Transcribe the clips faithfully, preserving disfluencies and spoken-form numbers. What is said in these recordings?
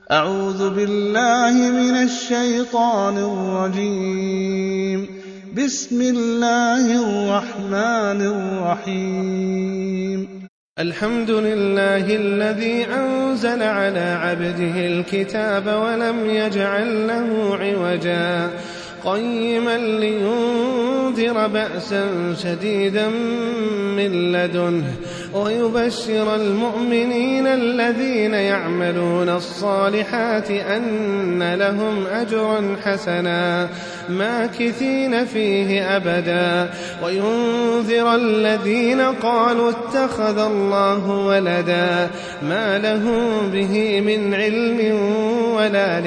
أعوذ بالله من الشيطان الرجيم. بسم الله الرحمن الرحيم. الحمد لله الذي أنزل على عبده الكتاب ولم يجعل له عوجا قيما لينذر بأسا شديدا من لدنه ويبشر المؤمنين الذين يعملون الصالحات أن لهم أجرا حسنا ماكثين فيه أبدا وينذر الذين قالوا اتخذ الله ولدا ما لهم به من علم ولا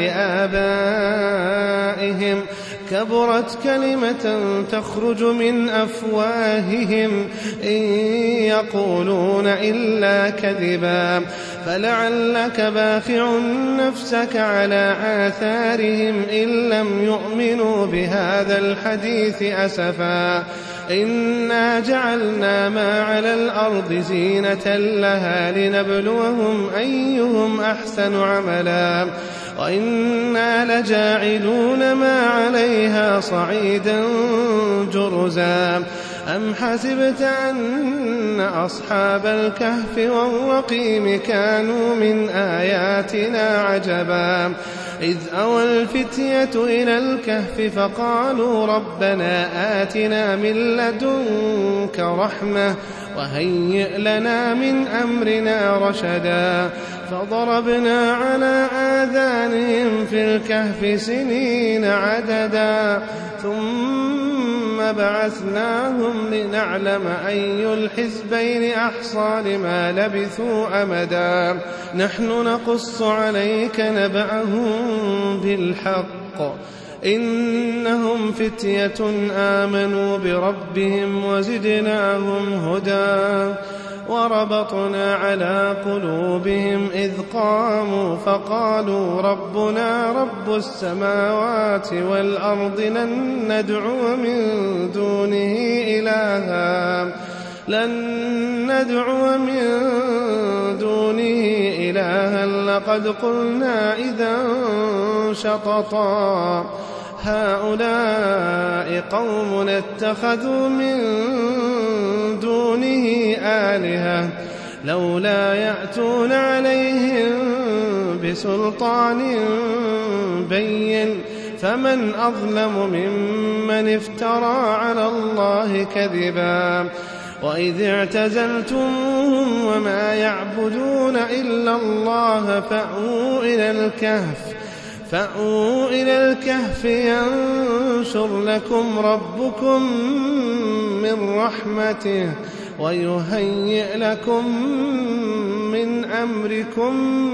لآبائهم كبرت كلمة تخرج من أفواههم إن يقولون إلا كذبا فلعلك باخع نفسك على آثارهم إن لم يؤمنوا بهذا الحديث أسفا إنا جعلنا ما على الأرض زينة لها لنبلوهم أيهم أحسن عملا وإنا لجاعلون ما عليها صعيدا جرزا أم حسبت أن أصحاب الكهف والرقيم كانوا من آياتنا عجبا إذ أوى الفتية إلى الكهف فقالوا ربنا آتنا من لدنك رحمة وهيئ لنا من أمرنا رشدا فضربنا على آذانهم في الكهف سنين عددا ثم بعثناهم لنعلم أي الحزبين أحصى لما لبثوا أمدا نحن نقص عليك نبأهم بالحق إنهم فتية آمنوا بربهم وزدناهم هدى وربطنا على قلوبهم إذ قاموا فقالوا ربنا رب السماوات والأرض لن ندعو من دونه إلها لن ندعو من دونه إلها لقد قلنا إذا شططا هؤلاء قوم اتخذوا من دونه آلهة لولا يأتون عليهم بسلطان بين فمن أظلم ممن افترى على الله كذبا وإذ اعتزلتموهم وما يعبدون إلا الله فأووا إلى الكهف فأووا إلى الكهف ينشر لكم ربكم من رحمته ويهيئ لكم من أمركم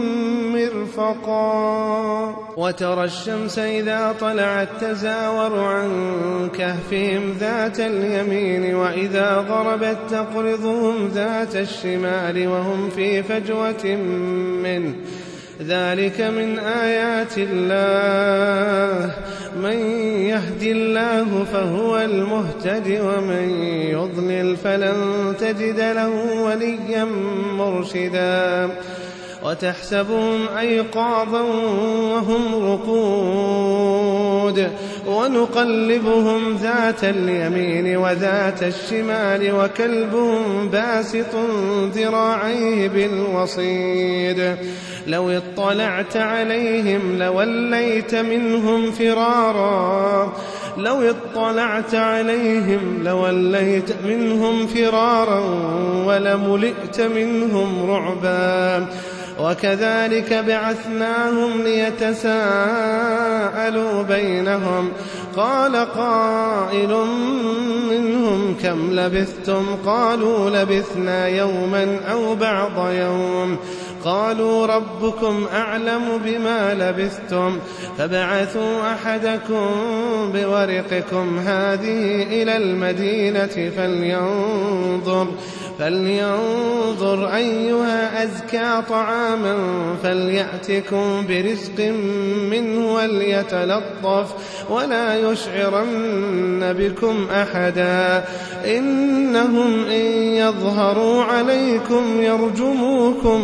مرفقا وترى الشمس إذا طلعت تزاور عن كهفهم ذات اليمين وإذا غربت تقرضهم ذات الشمال وهم في فجوة منه ذلك من آيات الله من يهد الله فهو المهتد ومن يضلل فلن تجد له وليا مرشدا وتحسبهم أيقاظا وهم رقود ونقلبهم ذات اليمين وذات الشمال وكلبهم باسط ذراعيه بالوصيد لو اطلعت عليهم لوليت منهم فرارا لو اطلعت عليهم لوليت منهم فرارا ولملئت منهم رعبا وكذلك بعثناهم ليتساءلوا بينهم قال قائل منهم كم لبثتم قالوا لبثنا يوما أو بعض يوم قالوا ربكم أعلم بما لبثتم فبعثوا أحدكم بورقكم هذه إلى المدينة فلينظر فلينظر أيها أزكى طعاما فليأتكم برزق منه وليتلطف ولا يشعرن بكم أحدا إنهم إن يظهروا عليكم يرجموكم أو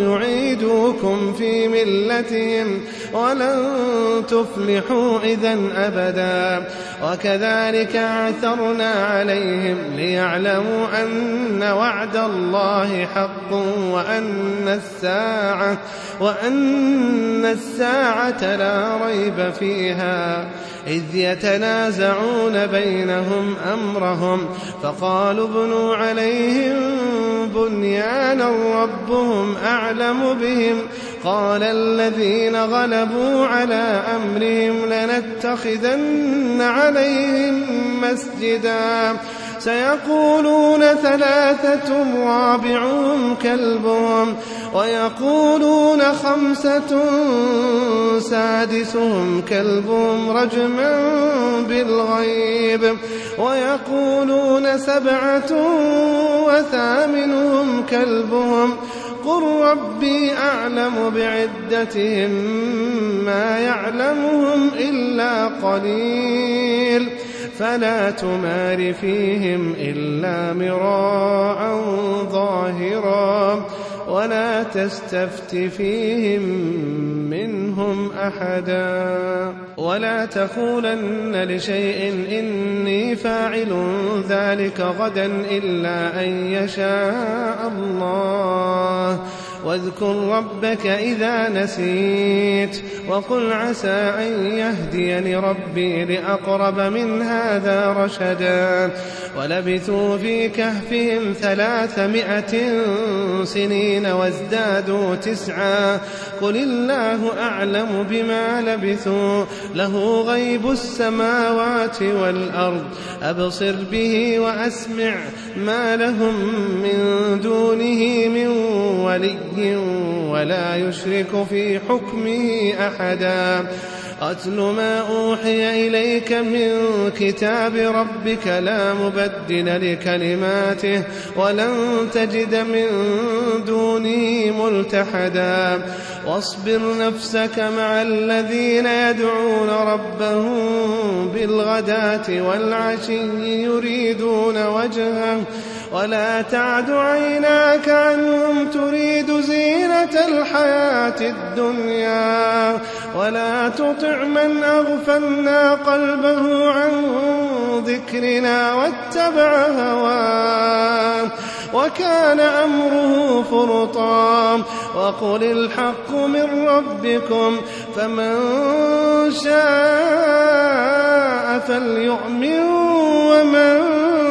يعيدوكم في ملتهم ولن تفلحوا إذن أبدا. وكذلك أعثرنا عليهم ليعلموا أن وعد الله حق وأن الساعة, وأن الساعة لا ريب فيها إذ يتنازعون بينهم أمرهم فقالوا ابنوا عليهم بنيانا ربهم أعلم بهم قال الذين غلبوا على أمرهم لنتخذن عليهم مسجدا سيقولون ثلاثة رابعهم كلبهم ويقولون خمسة سادسهم كلبهم رجما بالغيب ويقولون سبعة وثامنهم كلبهم قل ربي أعلم بعدتهم ما يعلمهم إلا قليل فلا تمار فيهم إلا مراء ظاهرا ولا تستفت فيهم منهم أحدا ولا تقولن لشيء إني فاعل ذلك غدا إلا أن يشاء الله واذكر ربك إذا نسيت وقل عسى أن يهديني ربي لأقرب من هذا رشدا ولبثوا في كهفهم ثلاثمائة سنين وازدادوا تسعا قل الله أعلم بما لبثوا له غيب السماوات والأرض أبصر به وأسمع ما لهم من دونه من ولي ولا يشرك في حكمه أحدا أتل ما أوحي إليك من كتاب ربك لا مبدل لكلماته ولن تجد من دونه ملتحدا واصبر نفسك مع الذين يدعون ربهم بالغداة والعشي يريدون وجهه ولا تعد عيناك عنهم تريد زينة الحياة الدنيا ولا تطع من أغفلنا قلبه عن ذكرنا واتبع هواه وكان أمره فرطا وقل الحق من ربكم فمن شاء فليؤمن ومن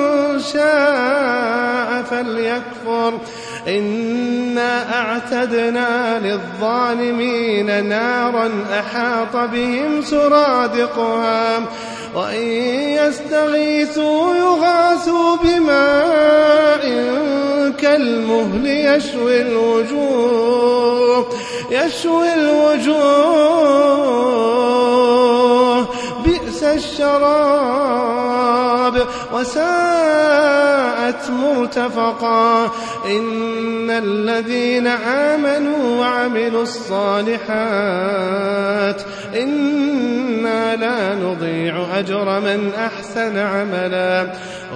شاء فليكفر إنا أعتدنا للظالمين نارا أحاط بهم سرادقها وإن يستغيثوا يغاثوا بماء كالمهل يشوي الوجوه يشوي الوجوه بئس الشراب وساءت مرتفقا إن الذين آمنوا وعملوا الصالحات إنا لا نضيع أجر من أحسن عملا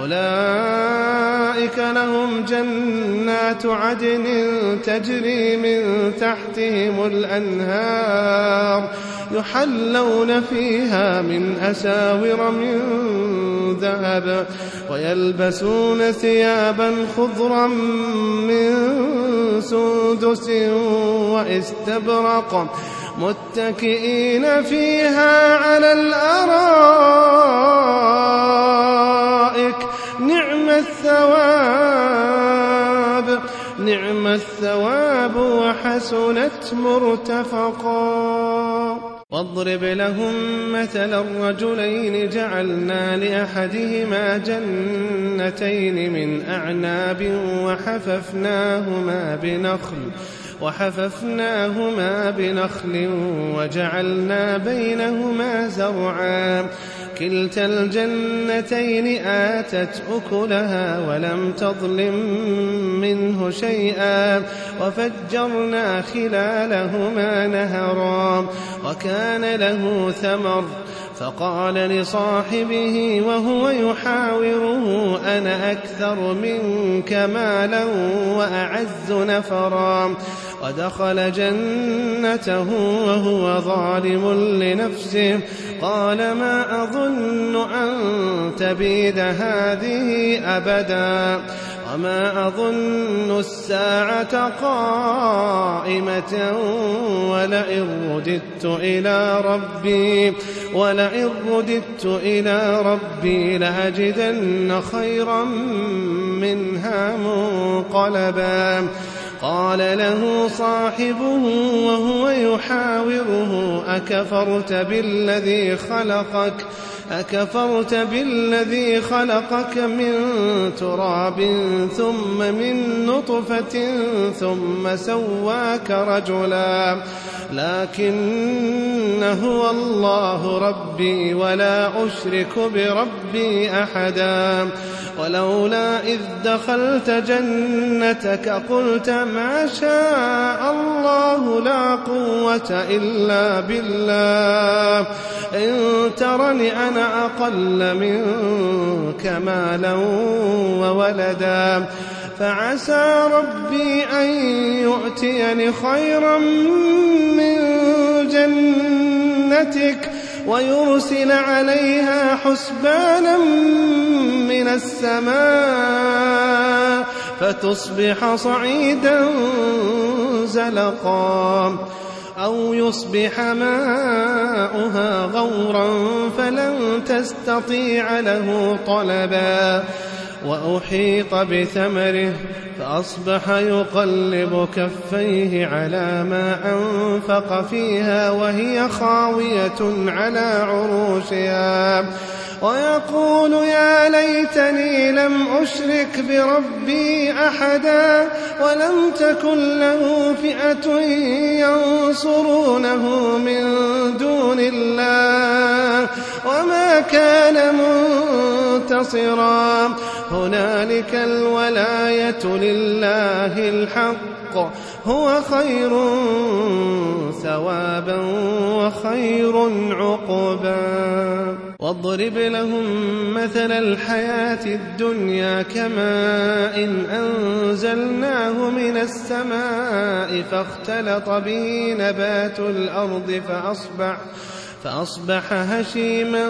أولئك لهم جنات عدن تجري من تحتهم الأنهار يحلون فيها من أساور من ذهب ويلبسون ثيابا خضرا من سندس واستبرق متكئين فيها على الأرائك نعم الثواب نعم الثواب وحسنت مرتفقا واضرب لهم مثل الرجلين جعلنا لأحدهما جنتين من أعناب وحففناهما بنخل وحففناهما بنخل وجعلنا بينهما زرعا كلتا الجنتين آتت أكلها ولم تظلم منه شيئا وفجرنا خلالهما نهرا وكان له ثمر فقال لصاحبه وهو يحاوره أنا أكثر منك مالا وأعز نفرا ودخل جنته وهو ظالم لنفسه قال ما أظن أن تبيد هذه أبدا وما أظن الساعة قائمة ولئن رددت إلى ربي ولئن رددت إلى ربي لأجدن خيرا منها منقلبا قال له صاحبه وهو يحاوره أكفرت بالذي خلقك أكفرت بالذي خلقك من تراب ثم من نطفة ثم سواك رجلا لكن هو الله ربي ولا أشرك بربي أحدا ولولا إذ دخلت جنتك قلت ما شاء الله لا قوة إلا بالله إن ترني أنا أقل منك مالا وولدا فعسى ربي أن يؤتيني خيرا من جنتك ويرسل عليها حسبانا من السماء فتصبح صعيدا زلقا أو يصبح ماؤها غورا فلن تستطيع له طلبا وأحيط بثمره فأصبح يقلب كفيه على ما أنفق فيها وهي خاوية على عروشها ويقول يا ليتني لم أشرك بربي أحدا ولم تكن له فئة ينصرونه من دون الله وما كان منتصرا هنالك الولاية لله الحق هو خير ثوابا وخير عقبا واضرب لهم مثل الحياة الدنيا كماء إن أنزلناه من السماء فاختلط به نبات الأرض فأصبح فأصبح هشيما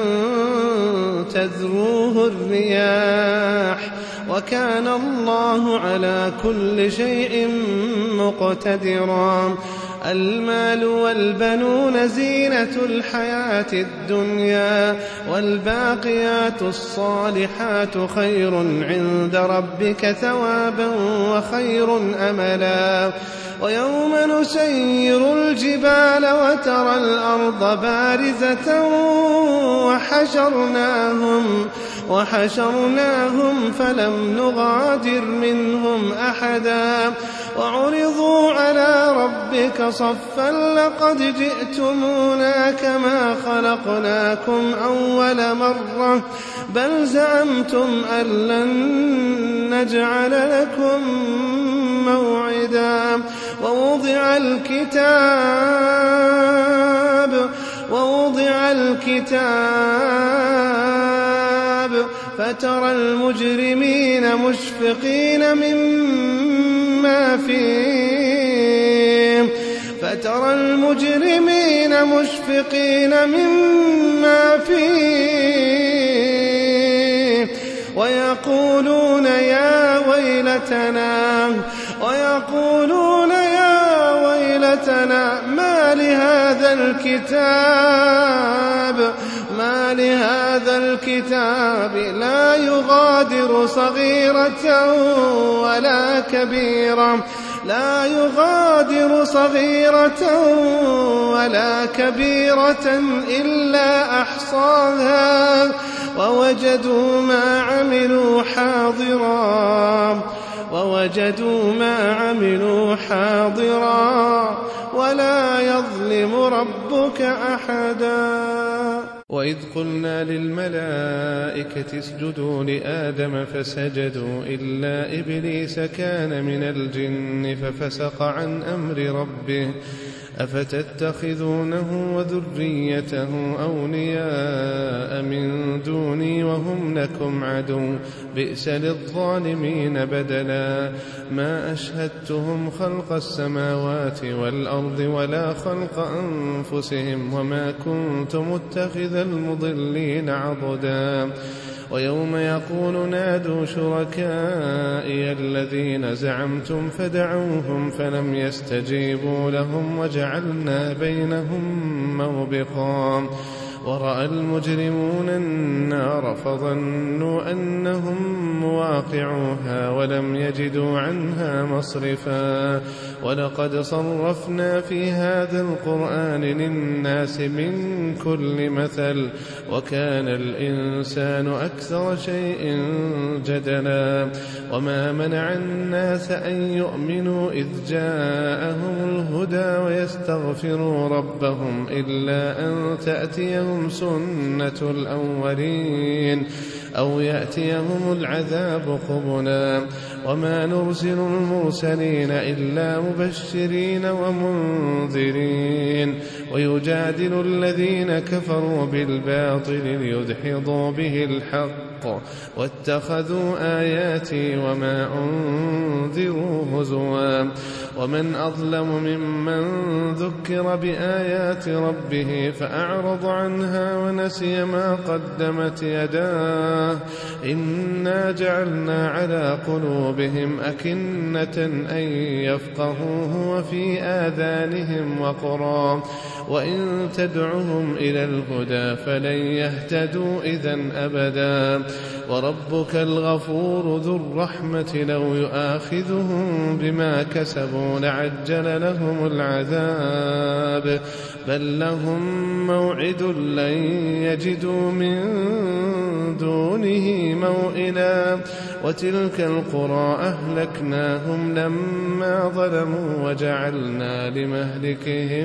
تذروه الرياح وكان الله على كل شيء مقتدرا المال والبنون زينة الحياة الدنيا والباقيات الصالحات خير عند ربك ثوابا وخير أملا ويوم نسير الجبال وترى الأرض بارزة وحشرناهم وحشرناهم فلم نغادر منهم أحدا وعرضوا على ربك صفا لقد جئتمونا كما خلقناكم أول مرة بل زعمتم أن لن نجعل لكم موعدا ووضع الكتاب ووضع الكتاب فترى المجرمين مشفقين مما فيه فترى المجرمين مشفقين مما فيه ويقولون يا ويلتنا ويقولون يا ويلتنا ما لهذا الكتاب ما لهذا الكتاب لا يغادر صغيرة ولا كبيرة لا يغادر صغيرة ولا كبيرة إلا أحصاها ووجدوا ما عملوا حاضرا ووجدوا ما عملوا حاضرا ولا يظلم ربك أحدا وإذ قلنا للملائكة اسجدوا لآدم فسجدوا إلا إبليس كان من الجن ففسق عن أمر ربه أفتتخذونه وذريته أولياء من دوني وهم لكم عدو بئس للظالمين بدلا ما أشهدتهم خلق السماوات والأرض ولا خلق أنفسهم وما كنت متخذ المضلين عضدا ويوم يقول نادوا شركائي الذين زعمتم فدعوهم فلم يستجيبوا لهم وجعلنا بينهم موبقا ورأى المجرمون النار فظنوا أنهم مواقعوها ولم يجدوا عنها مصرفا ولقد صرفنا في هذا القرآن للناس من كل مثل وكان الإنسان أكثر شيء جدلا وما منع الناس أن يؤمنوا إذ جاءهم الهدى ويستغفروا ربهم إلا أن تأتيهم سنة الأولين أو يأتيهم العذاب قبلا وما نرسل المرسلين إلا مبشرين ومنذرين ويجادل الذين كفروا بالباطل ليدحضوا به الحق واتخذوا آياتي وما أنذروا هزوا ومن أظلم ممن ذكر بآيات ربه فأعرض عنها ونسي ما قدمت يداه إنا جعلنا على قلوبهم أكنة أن يفقهوه وفي آذانهم وقرا وإن تدعهم إلى الهدى فلن يهتدوا إذن أبدا وربك الغفور ذو الرحمة لو يؤاخذهم بما كسبوا لعجل لهم العذاب بل لهم موعد لن يجدوا من دونه موئلا وتلك القرى أهلكناهم لما ظلموا وجعلنا لمهلكهم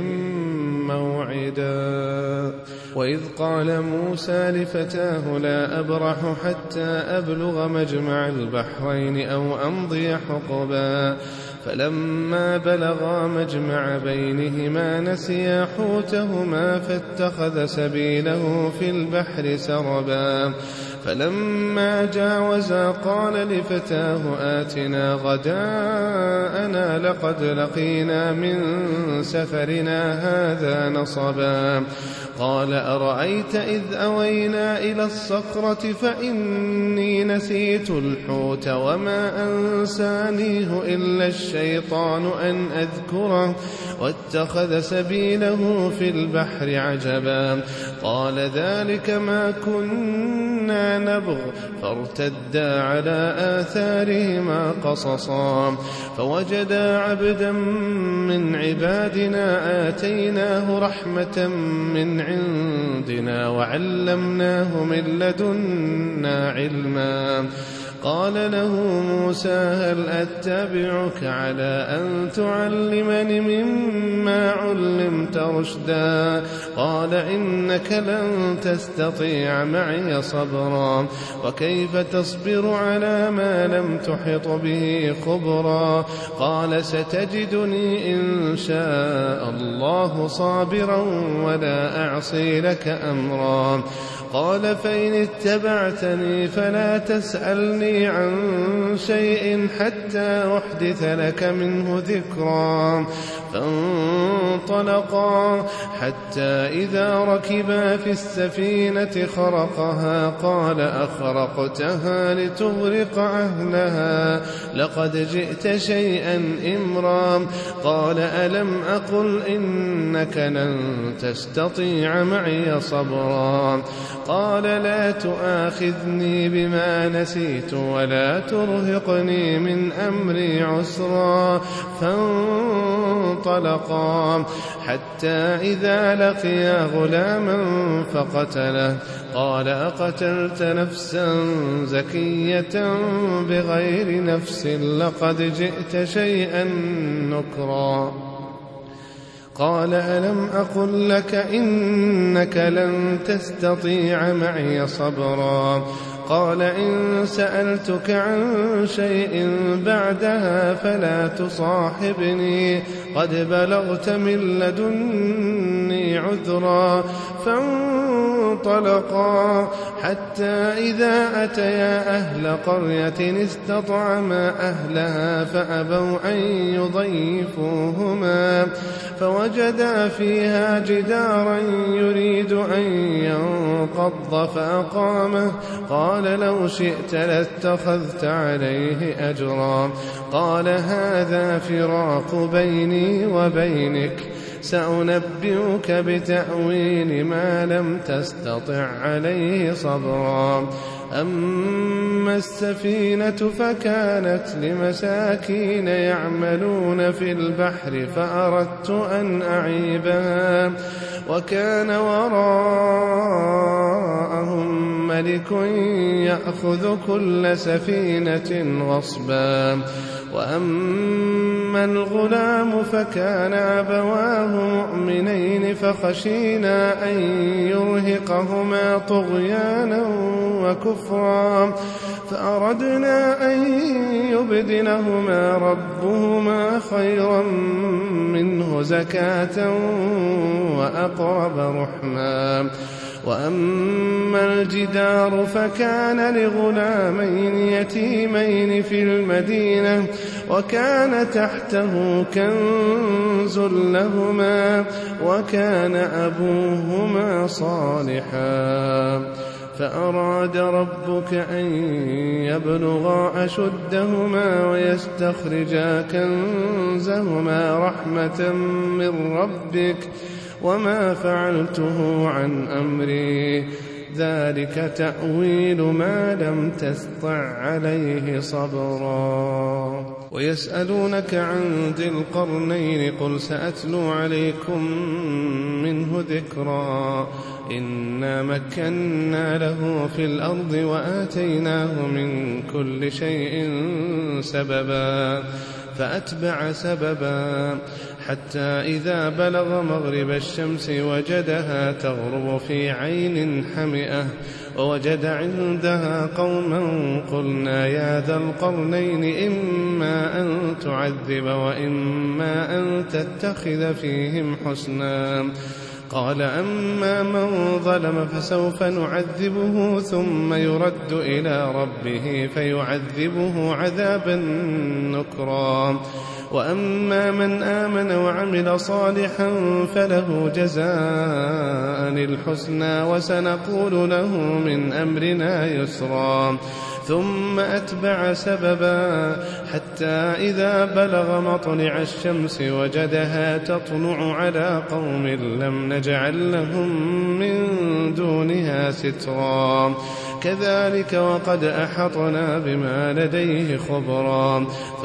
موعدا وإذ قال موسى لفتاه لا أبرح حتى أبلغ مجمع البحرين أو أمضي حقبا فلما بلغا مجمع بينهما نسيا حوتهما فاتخذ سبيله في البحر سربا فلما جاوزا قال لفتاه آتنا غداءنا لقد لقينا من سفرنا هذا نصبا قال أرأيت إذ أوينا إلى الصخرة فإني نسيت الحوت وما أنسانيه إلا الشيطان أن أذكره واتخذ سبيله في البحر عجبا قال ذلك ما كنا نبغ فارتدا على آثارهما قصصا فوجدا عبدا من عبادنا آتيناه رحمة من عندنا وعلمناه من لدنا علما قال له موسى هل أتبعك على أن تعلمني مما علمت رشدا قال إنك لن تستطيع معي صبرا وكيف تصبر على ما لم تحط به خبرا قال ستجدني إن شاء الله صابرا ولا أعصي لك أمرا قال فإن اتبعتني فلا تسألني عن شيء حتى أحدث لك منه ذكرا فانطلقا حتى إذا ركبا في السفينة خرقها قال أخرقتها لتغرق أهلها لقد جئت شيئا إمرا قال ألم أقل إنك لن تستطيع معي صبرا قال لا تؤاخذني بما نسيت ولا ترهقني من أمري عسرا فانطلقا حتى إذا لقيا غلاما فقتله قال أقتلت نفسا زكية بغير نفس لقد جئت شيئا نكرا قال ألم أقل لك إنك لن تستطيع معي صبرا قال إن سألتك عن شيء بعدها فلا تصاحبني قد بلغت من لدني عذرا. فانطلقا حتى إذا أتيا أهل قرية استطعما أهلها فأبوا أن يضيفوهما فوجدا فيها جدارا يريد أن ينقض فأقامه. قال لو شئت لاتخذت عليه أجرا. قال هذا فراق بيني وبينك سأنبئك بتأويل ما لم تستطع عليه صبرا. أما السفينة فكانت لمساكين يعملون في البحر فأردت أن أعيبها وكان وراءهم ملك يأخذ كل سفينة غصبا. وأما الغلام فكان أبواه مؤمنين فخشينا أن يرهقهما طغيانا وكفرا فأردنا أن يبدلهما ربهما خيرا منه زكاة وأقرب رحما. وأما الجدار فكان لغلامين يتيمين في المدينة وكان تحته كنز لهما وكان أبوهما صالحا فأراد ربك أن يبلغا أشدهما ويستخرجا كنزهما رحمة من ربك وما فعلته عن أمري ذلك تأويل ما لم تستطع عليه صبرا. ويسألونك عن ذي القرنين قل سأتلو عليكم منه ذكرا. إنا مكنا له في الأرض وآتيناه من كل شيء سببا فأتبع سببا حتى إذا بلغ مغرب الشمس وجدها تغرب في عين حمئة ووجد عندها قوما قلنا يا ذا القرنين إما أن تعذب وإما أن تتخذ فيهم حسنا. قال أما من ظلم فسوف نعذبه ثم يرد إلى ربه فيعذبه عذابا نكرا. وأما من آمن وعمل صالحا فله جزاء الحسنى وسنقول له من أمرنا يسرا. ثم أتبع سببا حتى إذا بلغ مطلع الشمس وجدها تطلع على قوم لم نجعل لهم من دونها سترا. كذلك وقد أحطنا بما لديه خبرا.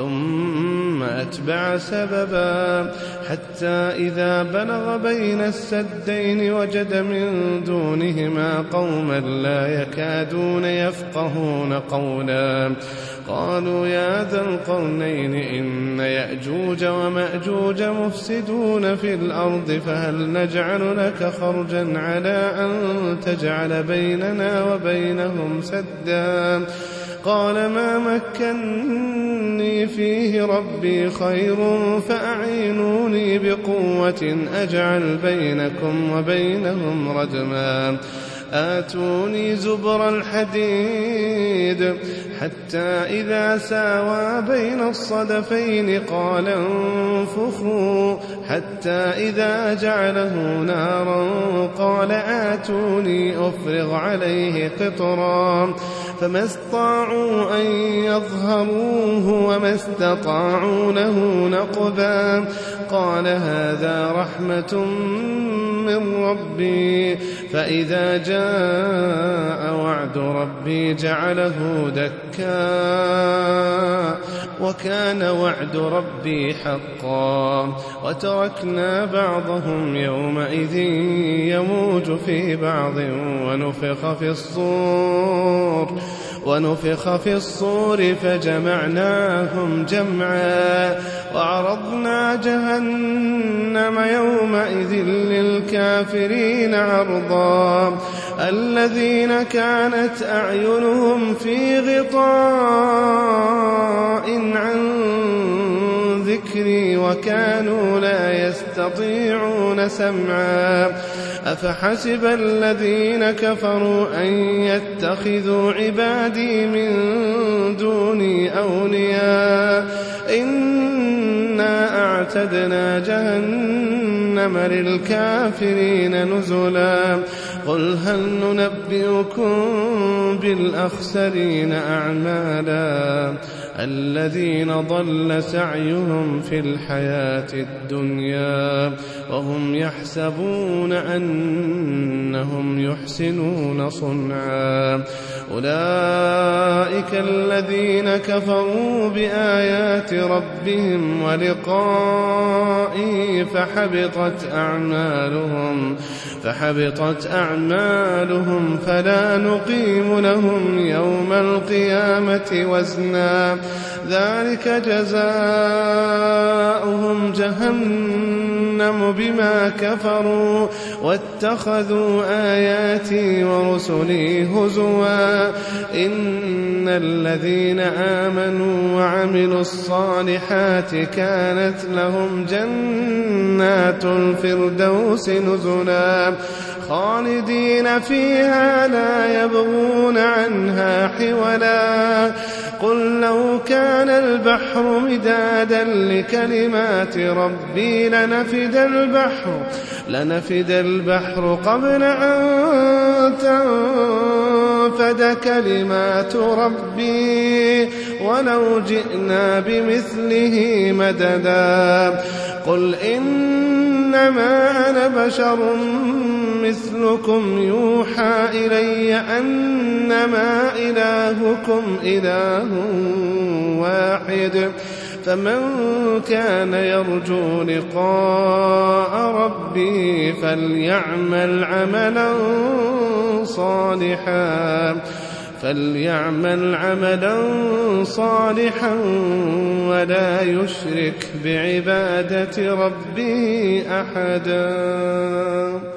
ثم أتبع سببا حتى إذا بلغ بين السدين وجد من دونهما قوما لا يكادون يفقهون قولا. قالوا يا ذا القرنين إن يأجوج ومأجوج مفسدون في الأرض فهل نجعل لك خرجا على أن تجعل بيننا وبينهم سدا. قال ما مكني فيه ربي خير فأعينوني بقوة أجعل بينكم وبينهم ردما. آتوني زبر الحديد حتى إذا ساوى بين الصدفين قال انفخوا حتى إذا جعله نارا قال آتوني أفرغ عليه قطرا. فما استطاعوا أن يظهروه وما استطاعوا له نقبا. قال هذا رحمة من ربي فإذا جاء وعد ربي جعله دكا وكان وعد ربي حقا. وتركنا بعضهم يومئذ يموج في بعض ونفخ في الصور ونفخ في الصور فجمعناهم جمعا وعرضنا جهنم يومئذ للكافرين عرضا. الذين كانت أعينهم في غطاء عن ذكري وكانوا لا يستطيعون سمعا أفحسب الذين كفروا أن يتخذوا عبادي من دوني أولياء إنا أعتدنا جهنم للكافرين نزلا قل هل ننبئكم بالأخسرين أعمالا الذين ضل سعيهم في الحياة الدنيا وهم يحسبون أنهم يحسنون صنعا أولئك الذين كفروا بآيات ربهم ولقائه فحبطت أعمالهم فحبطت أعمالهم فلا نقيم لهم يوم القيامة وزنا ذلك جزاؤهم جهنم بما كفروا واتخذوا آياتي ورسلي هزوا إن الذين آمنوا وعملوا الصالحات كانت لهم جنات الفردوس نزلا خالدين فيها لا يبغون عنها حولا قل لو كان البحر مدادا لكلمات ربي لنفد البحر لنفد البحر قبل أن تنفد كلمات ربي ولو جئنا بمثله مددا قل إنما أنا بشر مثلكم يوحى إلي أنما إلهكم إله واحد فمن كان يرجو لقاء ربه فليعمل عملا صالحا فليعمل عملا صالحا ولا يشرك بعبادة ربه أحدا.